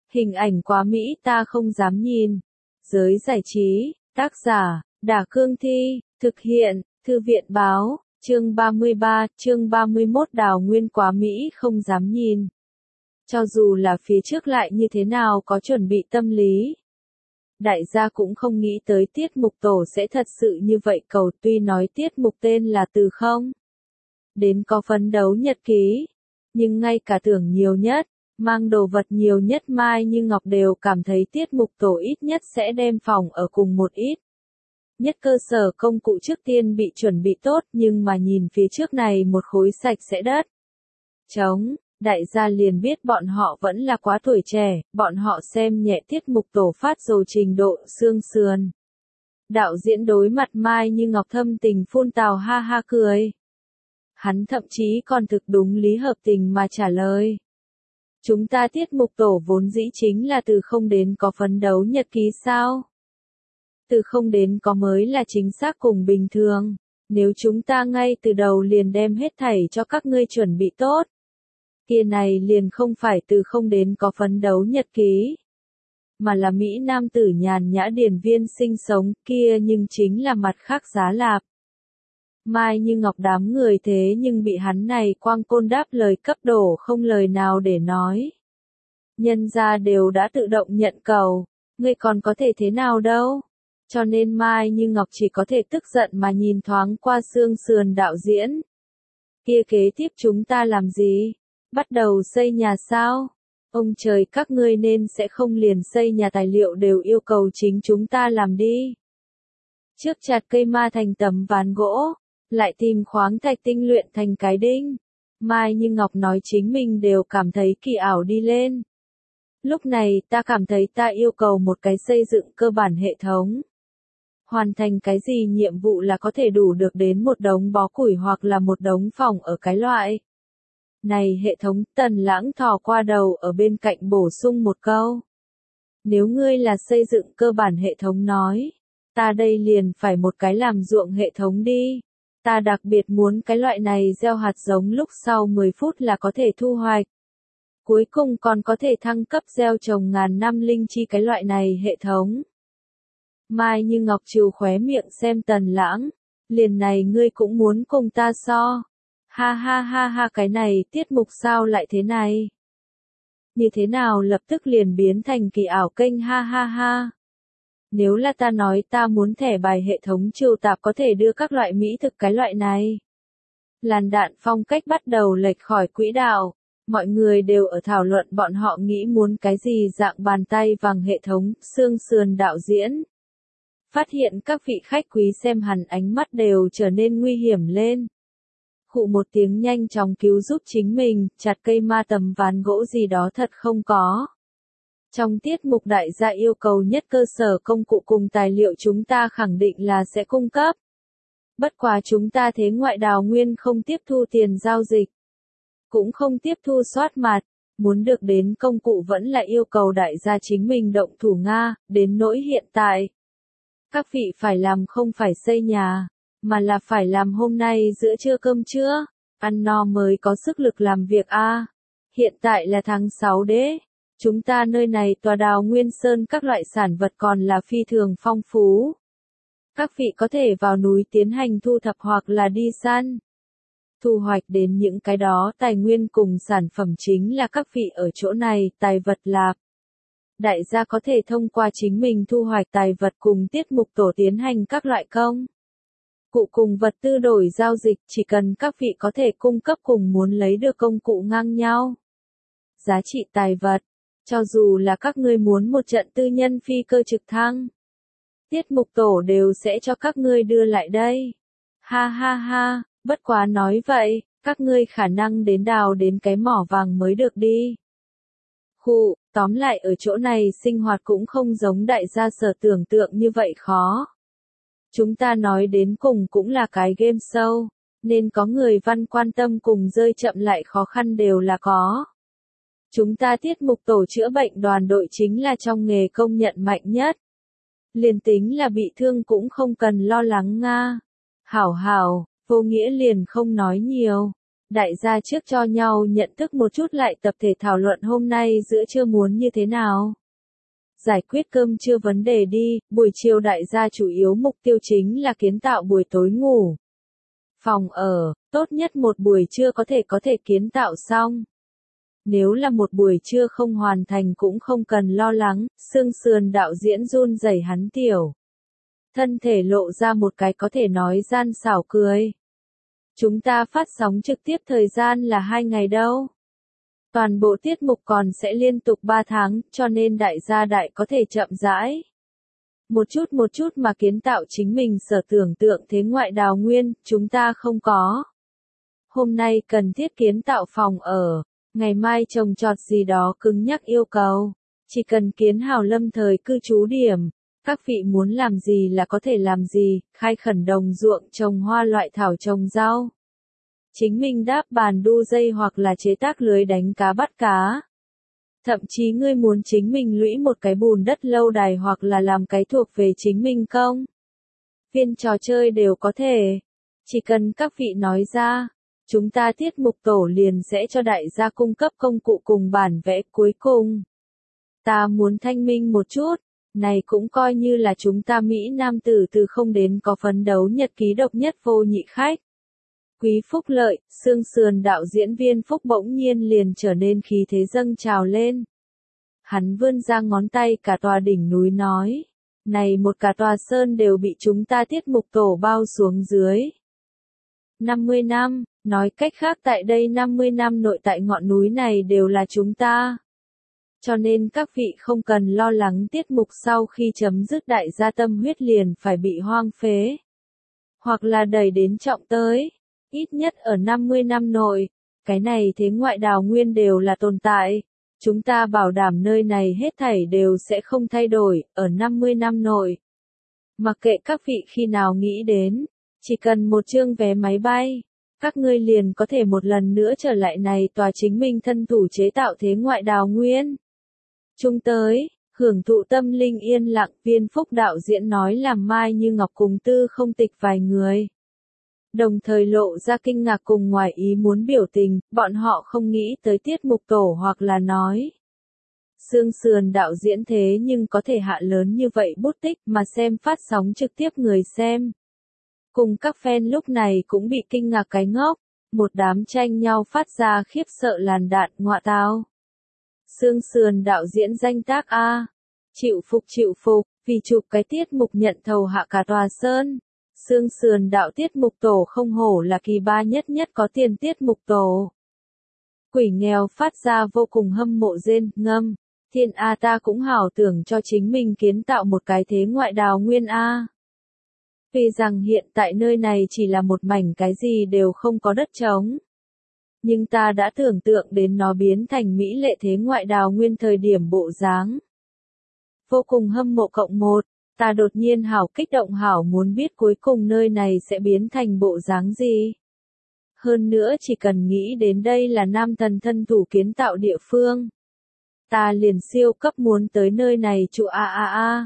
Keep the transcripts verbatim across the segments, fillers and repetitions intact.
Hình ảnh quá mỹ ta không dám nhìn. Giới giải trí, tác giả, Đả Cương Thi, thực hiện, Thư viện Báo, chương ba mươi ba, chương ba mươi mốt Đào Nguyên quá mỹ không dám nhìn. Cho dù là phía trước lại như thế nào có chuẩn bị tâm lý. Đại gia cũng không nghĩ tới tiết mục tổ sẽ thật sự như vậy cầu tuy nói tiết mục tên là từ không. Đến có phấn đấu nhật ký. Nhưng ngay cả tưởng nhiều nhất, mang đồ vật nhiều nhất Mai Như Ngọc đều cảm thấy tiết mục tổ ít nhất sẽ đem phòng ở cùng một ít. Nhất cơ sở công cụ trước tiên bị chuẩn bị tốt nhưng mà nhìn phía trước này một khối sạch sẽ đất. Trống, đại gia liền biết bọn họ vẫn là quá tuổi trẻ, bọn họ xem nhẹ tiết mục tổ phát dầu trình độ xương sườn. Đạo diễn đối mặt Mai Như Ngọc thâm tình phun tào ha ha cười. Hắn thậm chí còn thực đúng lý hợp tình mà trả lời. Chúng ta tiết mục tổ vốn dĩ chính là từ không đến có phấn đấu nhật ký sao? Từ không đến có mới là chính xác cùng bình thường. Nếu chúng ta ngay từ đầu liền đem hết thảy cho các ngươi chuẩn bị tốt. Kia này liền không phải từ không đến có phấn đấu nhật ký. Mà là Mỹ Nam tử nhàn nhã điển viên sinh sống kia nhưng chính là mặt khác giá lạp. Mai Như Ngọc đám người thế nhưng bị hắn này quang côn đáp lời cấp đổ không lời nào để nói. Nhân gia đều đã tự động nhận cầu, ngươi còn có thể thế nào đâu. Cho nên Mai Như Ngọc chỉ có thể tức giận mà nhìn thoáng qua xương sườn đạo diễn. Kia kế tiếp chúng ta làm gì? Bắt đầu xây nhà sao? Ông trời các ngươi nên sẽ không liền xây nhà tài liệu đều yêu cầu chính chúng ta làm đi. Trước chặt cây ma thành tấm ván gỗ. Lại tìm khoáng thạch tinh luyện thành cái đinh. Mai Như Ngọc nói chính mình đều cảm thấy kỳ ảo đi lên. Lúc này ta cảm thấy ta yêu cầu một cái xây dựng cơ bản hệ thống. Hoàn thành cái gì nhiệm vụ là có thể đủ được đến một đống bó củi hoặc là một đống phòng ở cái loại. Này hệ thống Tần Lãng thò qua đầu ở bên cạnh bổ sung một câu. Nếu ngươi là xây dựng cơ bản hệ thống nói. Ta đây liền phải một cái làm ruộng hệ thống đi. Ta đặc biệt muốn cái loại này gieo hạt giống lúc sau mười phút là có thể thu hoạch. Cuối cùng còn có thể thăng cấp gieo trồng ngàn năm linh chi cái loại này hệ thống. Mai Như Ngọc trừ khóe miệng xem Tần Lãng. Liền này ngươi cũng muốn cùng ta so. Ha ha ha ha cái này tiết mục sao lại thế này. Như thế nào lập tức liền biến thành kỳ ảo kênh ha ha ha. Nếu là ta nói ta muốn thẻ bài hệ thống trừu tạp có thể đưa các loại mỹ thực cái loại này. Làn đạn phong cách bắt đầu lệch khỏi quỹ đạo. Mọi người đều ở thảo luận bọn họ nghĩ muốn cái gì dạng bàn tay vàng hệ thống, xương sườn đạo diễn. Phát hiện các vị khách quý xem hắn ánh mắt đều trở nên nguy hiểm lên. Khụ một tiếng nhanh chóng cứu giúp chính mình, chặt cây ma tầm ván gỗ gì đó thật không có. Trong tiết mục đại gia yêu cầu nhất cơ sở công cụ cùng tài liệu chúng ta khẳng định là sẽ cung cấp. Bất quá chúng ta thế ngoại đào nguyên không tiếp thu tiền giao dịch. Cũng không tiếp thu soát mặt. Muốn được đến công cụ vẫn là yêu cầu đại gia chính mình động thủ Nga, đến nỗi hiện tại. Các vị phải làm không phải xây nhà, mà là phải làm hôm nay giữa trưa cơm trưa, ăn no mới có sức lực làm việc a. Hiện tại là tháng sáu đế. Chúng ta nơi này tòa đào nguyên sơn các loại sản vật còn là phi thường phong phú. Các vị có thể vào núi tiến hành thu thập hoặc là đi săn. Thu hoạch đến những cái đó tài nguyên cùng sản phẩm chính là các vị ở chỗ này tài vật lạp. Đại gia có thể thông qua chính mình thu hoạch tài vật cùng tiết mục tổ tiến hành các loại công. Cụ cùng vật tư đổi giao dịch chỉ cần các vị có thể cung cấp cùng muốn lấy được công cụ ngang nhau. Giá trị tài vật. Cho dù là các ngươi muốn một trận tư nhân phi cơ trực thăng. Tiết mục tổ đều sẽ cho các ngươi đưa lại đây. Ha ha ha, bất quá nói vậy, các ngươi khả năng đến đào đến cái mỏ vàng mới được đi. Khụ, tóm lại ở chỗ này sinh hoạt cũng không giống đại gia sở tưởng tượng như vậy khó. Chúng ta nói đến cùng cũng là cái game show, nên có người văn quan tâm cùng rơi chậm lại khó khăn đều là có. Chúng ta tiết mục tổ chữa bệnh đoàn đội chính là trong nghề công nhận mạnh nhất. Liền tính là bị thương cũng không cần lo lắng Nga. Hảo hảo, vô nghĩa liền không nói nhiều. Đại gia trước cho nhau nhận thức một chút lại tập thể thảo luận hôm nay giữa trưa muốn như thế nào. Giải quyết cơm trưa vấn đề đi, buổi chiều đại gia chủ yếu mục tiêu chính là kiến tạo buổi tối ngủ. Phòng ở, tốt nhất một buổi trưa có thể có thể kiến tạo xong. Nếu là một buổi trưa không hoàn thành cũng không cần lo lắng, xương sườn đạo diễn run rẩy hắn tiểu. Thân thể lộ ra một cái có thể nói gian xảo cười. Chúng ta phát sóng trực tiếp thời gian là hai ngày đâu. Toàn bộ tiết mục còn sẽ liên tục ba tháng, cho nên đại gia đại có thể chậm rãi. Một chút một chút mà kiến tạo chính mình sở tưởng tượng thế ngoại đào nguyên, chúng ta không có. Hôm nay cần thiết kiến tạo phòng ở, ngày mai trồng trọt gì đó cứng nhắc yêu cầu. Chỉ cần kiến hào lâm thời cư trú điểm. Các vị muốn làm gì là có thể làm gì, khai khẩn đồng ruộng trồng hoa loại thảo trồng rau. Chính mình đáp bàn đu dây hoặc là chế tác lưới đánh cá bắt cá. Thậm chí ngươi muốn chính mình lũy một cái bùn đất lâu đài hoặc là làm cái thuộc về chính mình công. Viên trò chơi đều có thể. Chỉ cần các vị nói ra, chúng ta tiết mục tổ liền sẽ cho đại gia cung cấp công cụ cùng bản vẽ cuối cùng. Ta muốn thanh minh một chút. Này cũng coi như là chúng ta Mỹ Nam tử từ không đến có phấn đấu nhật ký độc nhất vô nhị khách. Quý Phúc Lợi, xương sườn đạo diễn viên Phúc bỗng nhiên liền trở nên khí thế dâng trào lên. Hắn vươn ra ngón tay cả tòa đỉnh núi nói. Này một cả tòa sơn đều bị chúng ta tiết mục tổ bao xuống dưới. năm mươi năm, nói cách khác tại đây năm mươi năm nội tại ngọn núi này đều là chúng ta. Cho nên các vị không cần lo lắng tiết mục sau khi chấm dứt đại gia tâm huyết liền phải bị hoang phế. Hoặc là đẩy đến trọng tới. Ít nhất ở năm mươi năm nội. Cái này thế ngoại đào nguyên đều là tồn tại. Chúng ta bảo đảm nơi này hết thảy đều sẽ không thay đổi, ở năm mươi năm nội. Mặc kệ các vị khi nào nghĩ đến. Chỉ cần một chương vé máy bay. Các ngươi liền có thể một lần nữa trở lại này tòa chính mình thân thủ chế tạo thế ngoại đào nguyên. Chung tới, hưởng thụ tâm linh yên lặng, Viên Phúc đạo diễn nói làm Mai Như Ngọc cùng Tư Không Tịch vài người. Đồng thời lộ ra kinh ngạc cùng ngoài ý muốn biểu tình, bọn họ không nghĩ tới tiết mục tổ hoặc là nói. Xương sườn đạo diễn thế nhưng có thể hạ lớn như vậy bút tích mà xem phát sóng trực tiếp người xem. Cùng các fan lúc này cũng bị kinh ngạc cái ngốc, một đám tranh nhau phát ra khiếp sợ làn đạn ngọa tao. Xương sườn đạo diễn danh tác A. Chịu phục chịu phục, vì chụp cái tiết mục nhận thầu hạ cả tòa sơn. Xương sườn đạo tiết mục tổ không hổ là kỳ ba nhất nhất có tiền tiết mục tổ. Quỷ nghèo phát ra vô cùng hâm mộ rên, ngâm. Thiên A ta cũng hảo tưởng cho chính mình kiến tạo một cái thế ngoại đào nguyên A. Vì rằng hiện tại nơi này chỉ là một mảnh cái gì đều không có đất trống. Nhưng ta đã tưởng tượng đến nó biến thành mỹ lệ thế ngoại đào nguyên thời điểm bộ dáng. Vô cùng hâm mộ cộng một, ta đột nhiên hảo kích động hảo muốn biết cuối cùng nơi này sẽ biến thành bộ dáng gì. Hơn nữa chỉ cần nghĩ đến đây là nam thần thân thủ kiến tạo địa phương. Ta liền siêu cấp muốn tới nơi này trụ a a a.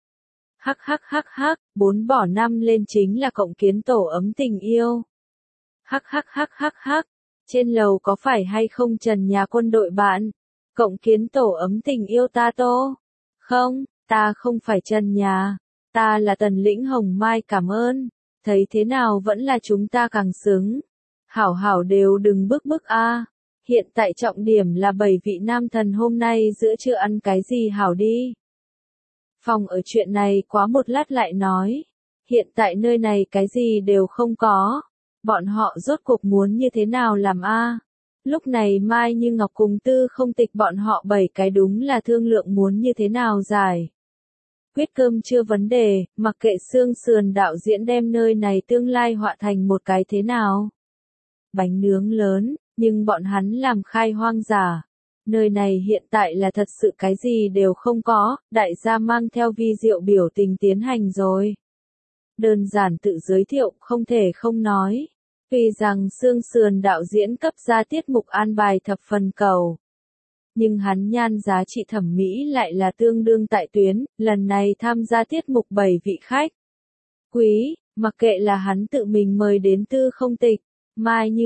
Hắc hắc hắc hắc, bốn bỏ năm lên chính là cộng kiến tổ ấm tình yêu. Hắc hắc hắc hắc hắc. Trên lầu có phải hay không trần nhà quân đội bạn? Cộng kiến tổ ấm tình yêu ta tô? Không, ta không phải trần nhà. Ta là Tần Lĩnh Hồng Mai cảm ơn. Thấy thế nào vẫn là chúng ta càng xứng. Hảo hảo đều đừng bức bức a. Hiện tại trọng điểm là bảy vị nam thần hôm nay giữa trưa ăn cái gì hảo đi. Phòng ở chuyện này quá một lát lại nói. Hiện tại nơi này cái gì đều không có. Bọn họ rốt cuộc muốn như thế nào làm a? Lúc này Mai Như Ngọc cùng Tư Không Tịch bọn họ bảy cái đúng là thương lượng muốn như thế nào giải. Quyết cơm chưa vấn đề, mặc kệ xương sườn đạo diễn đem nơi này tương lai họa thành một cái thế nào. Bánh nướng lớn, nhưng bọn hắn làm khai hoang giả. Nơi này hiện tại là thật sự cái gì đều không có, đại gia mang theo vi diệu biểu tình tiến hành rồi. Đơn giản tự giới thiệu, không thể không nói. Vì rằng xương sườn đạo diễn cấp ra tiết mục an bài thập phần cầu. Nhưng hắn nhan giá trị thẩm mỹ lại là tương đương tại tuyến, lần này tham gia tiết mục bảy vị khách. Quý, mặc kệ là hắn tự mình mời đến Tư Không Tịch, Mai Như Ngọc,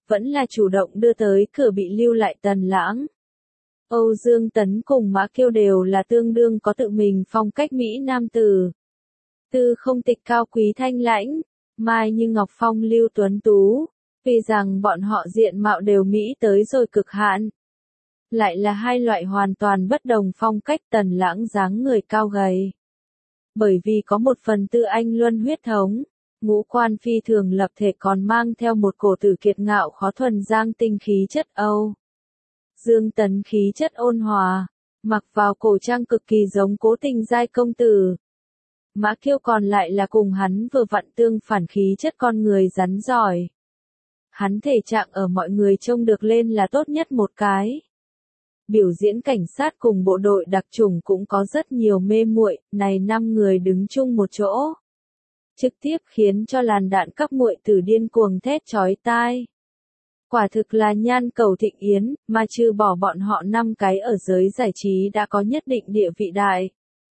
vẫn là chủ động đưa tới cửa bị lưu lại Tần Lãng. Âu Dương Tấn cùng Mã Kiêu đều là tương đương có tự mình phong cách Mỹ nam tử. Tư Không Tịch cao quý thanh lãnh, Mai Như Ngọc phong lưu tuấn tú, vì rằng bọn họ diện mạo đều Mỹ tới rồi cực hạn. Lại là hai loại hoàn toàn bất đồng phong cách. Tần Lãng dáng người cao gầy. Bởi vì có một phần tư anh luân huyết thống, ngũ quan phi thường lập thể còn mang theo một cổ tử kiệt ngạo khó thuần giang tinh khí chất Âu Dương Tấn khí chất ôn hòa, mặc vào cổ trang cực kỳ giống Cố Tình giai công tử. Mã Kiêu còn lại là cùng hắn vừa vặn tương phản khí chất con người rắn giỏi. Hắn thể trạng ở mọi người trông được lên là tốt nhất một cái. Biểu diễn cảnh sát cùng bộ đội đặc chủng cũng có rất nhiều mê muội, này năm người đứng chung một chỗ, trực tiếp khiến cho làn đạn các muội tử điên cuồng thét chói tai. Quả thực là nhan cầu thịnh yến, mà trừ bỏ bọn họ năm cái ở giới giải trí đã có nhất định địa vị đại.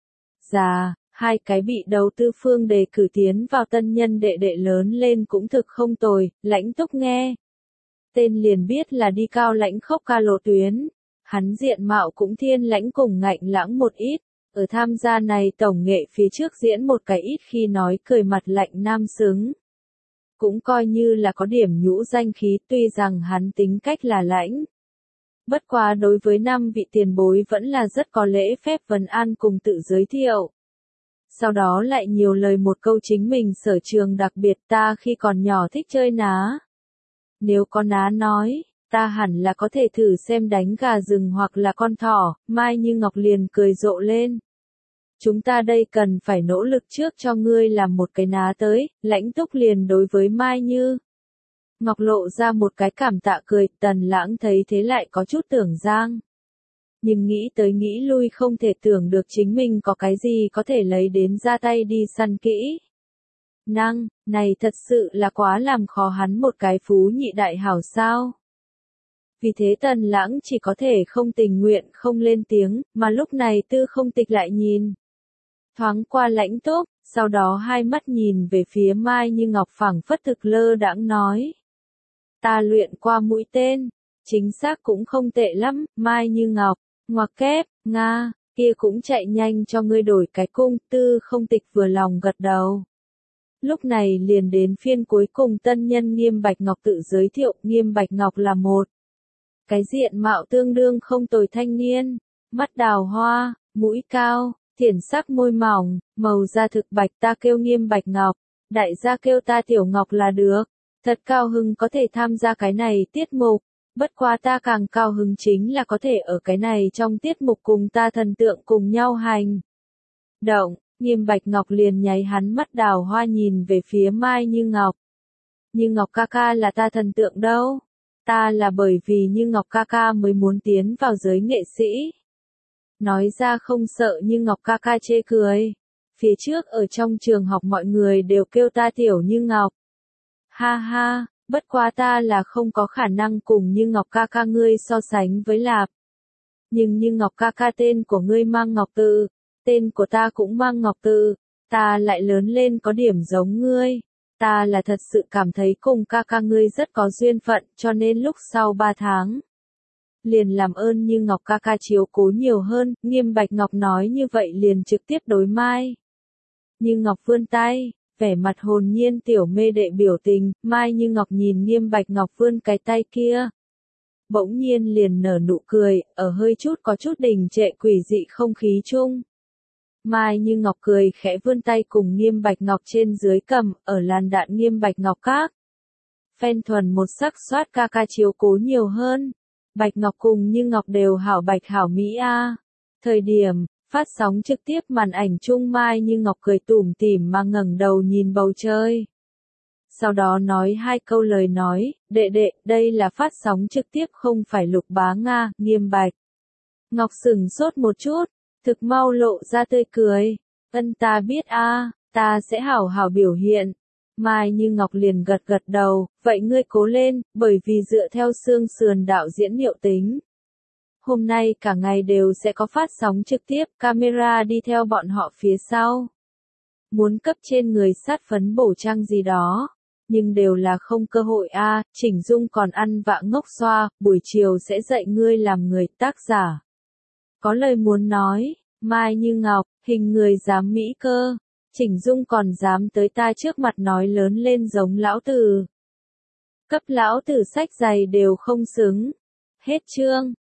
Già, hai cái bị đầu tư phương đề cử tiến vào tân nhân đệ đệ lớn lên cũng thực không tồi. Lãnh Túc nghe tên liền biết là đi cao lãnh khốc ca lộ tuyến. Hắn diện mạo cũng thiên lãnh cùng ngạnh lãng một ít, ở tham gia này tổng nghệ phía trước diễn một cái ít khi nói cười mặt lạnh nam xứng. Cũng coi như là có điểm nhũ danh khí, tuy rằng hắn tính cách là lãnh. Bất quá đối với năm vị tiền bối vẫn là rất có lễ phép vấn an cùng tự giới thiệu. Sau đó lại nhiều lời một câu chính mình sở trường đặc biệt. Ta khi còn nhỏ thích chơi ná. Nếu có ná nói, ta hẳn là có thể thử xem đánh gà rừng hoặc là con thỏ. Mai Như Ngọc liền cười rộ lên. Chúng ta đây cần phải nỗ lực trước cho ngươi làm một cái ná tới. Lãnh Túc liền đối với Mai Như Ngọc lộ ra một cái cảm tạ cười. Tần Lãng thấy thế lại có chút tưởng giang. Nhưng nghĩ tới nghĩ lui không thể tưởng được chính mình có cái gì có thể lấy đến ra tay đi săn kỹ. Năng, này thật sự là quá làm khó hắn một cái phú nhị đại hảo sao. Vì thế Tần Lãng chỉ có thể không tình nguyện không lên tiếng, mà lúc này Tư Không Tịch lại nhìn. Thoáng qua Lãnh Túc, sau đó hai mắt nhìn về phía Mai Như Ngọc phảng phất thực lơ đãng nói. Ta luyện qua mũi tên, chính xác cũng không tệ lắm. Mai Như Ngọc, ngoặc kép, Nga, kia cũng chạy nhanh cho ngươi đổi cái cung. Tư Không Tịch vừa lòng gật đầu. Lúc này liền đến phiên cuối cùng tân nhân Nghiêm Bạch Ngọc tự giới thiệu. Nghiêm Bạch Ngọc là một cái diện mạo tương đương không tồi thanh niên, mắt đào hoa, mũi cao, thiển sắc môi mỏng, màu da thực bạch. Ta kêu Nghiêm Bạch Ngọc, đại gia kêu ta Tiểu Ngọc là được. Thật cao hứng có thể tham gia cái này tiết mục, bất quá ta càng cao hứng chính là có thể ở cái này trong tiết mục cùng ta thần tượng cùng nhau hành động. Nghiêm Bạch Ngọc liền nháy hắn mắt đào hoa nhìn về phía Mai Như Ngọc. Như Ngọc ca ca là ta thần tượng đâu. Ta là bởi vì Như Ngọc ca ca mới muốn tiến vào giới nghệ sĩ. Nói ra không sợ Như Ngọc ca ca chê cười. Phía trước ở trong trường học mọi người đều kêu ta Tiểu Như Ngọc. Ha ha, bất quá ta là không có khả năng cùng Như Ngọc ca ca ngươi so sánh với lạp. Nhưng Như Ngọc ca ca tên của ngươi mang Ngọc tự, tên của ta cũng mang Ngọc tự, ta lại lớn lên có điểm giống ngươi. Ta là thật sự cảm thấy cùng ca ca ngươi rất có duyên phận, cho nên lúc sau ba tháng. Liền làm ơn Như Ngọc ca ca chiếu cố nhiều hơn. Nghiêm Bạch Ngọc nói như vậy liền trực tiếp đối Mai Như Ngọc vươn tay, vẻ mặt hồn nhiên tiểu mê đệ biểu tình. Mai Như Ngọc nhìn Nghiêm Bạch Ngọc vươn cái tay kia. Bỗng nhiên liền nở nụ cười, ở hơi chút có chút đình trệ quỷ dị không khí chung. Mai Như Ngọc cười khẽ vươn tay cùng Nghiêm Bạch Ngọc trên dưới cầm, ở làn đạn Nghiêm Bạch Ngọc các. Phen thuần một sắc soát ca ca chiếu cố nhiều hơn. Bạch Ngọc cùng Như Ngọc đều hảo bạch hảo mỹ a. Thời điểm, phát sóng trực tiếp màn ảnh chung Mai Như Ngọc cười tủm tỉm mà ngẩng đầu nhìn bầu trời. Sau đó nói hai câu lời nói, đệ đệ, đây là phát sóng trực tiếp không phải Lục Bá Nga. Nghiêm Bạch Ngọc sửng sốt một chút. Thực mau lộ ra tươi cười. Ân ta biết a, ta sẽ hảo hảo biểu hiện. Mai Như Ngọc liền gật gật đầu, vậy ngươi cố lên, bởi vì dựa theo xương sườn đạo diễn liệu tính. Hôm nay cả ngày đều sẽ có phát sóng trực tiếp, camera đi theo bọn họ phía sau. Muốn cấp trên người sát phấn bổ trang gì đó. nhưng đều là không cơ hội a. Chỉnh Dung còn ăn vạ ngốc xoa, buổi chiều sẽ dạy ngươi làm người. Tác giả có lời muốn nói, Mai Như Ngọc, hình người dám mỹ cơ. Chỉnh Dung còn dám tới ta trước mặt nói lớn lên giống lão tử. Cấp lão tử sách giày đều không xứng. Hết chương.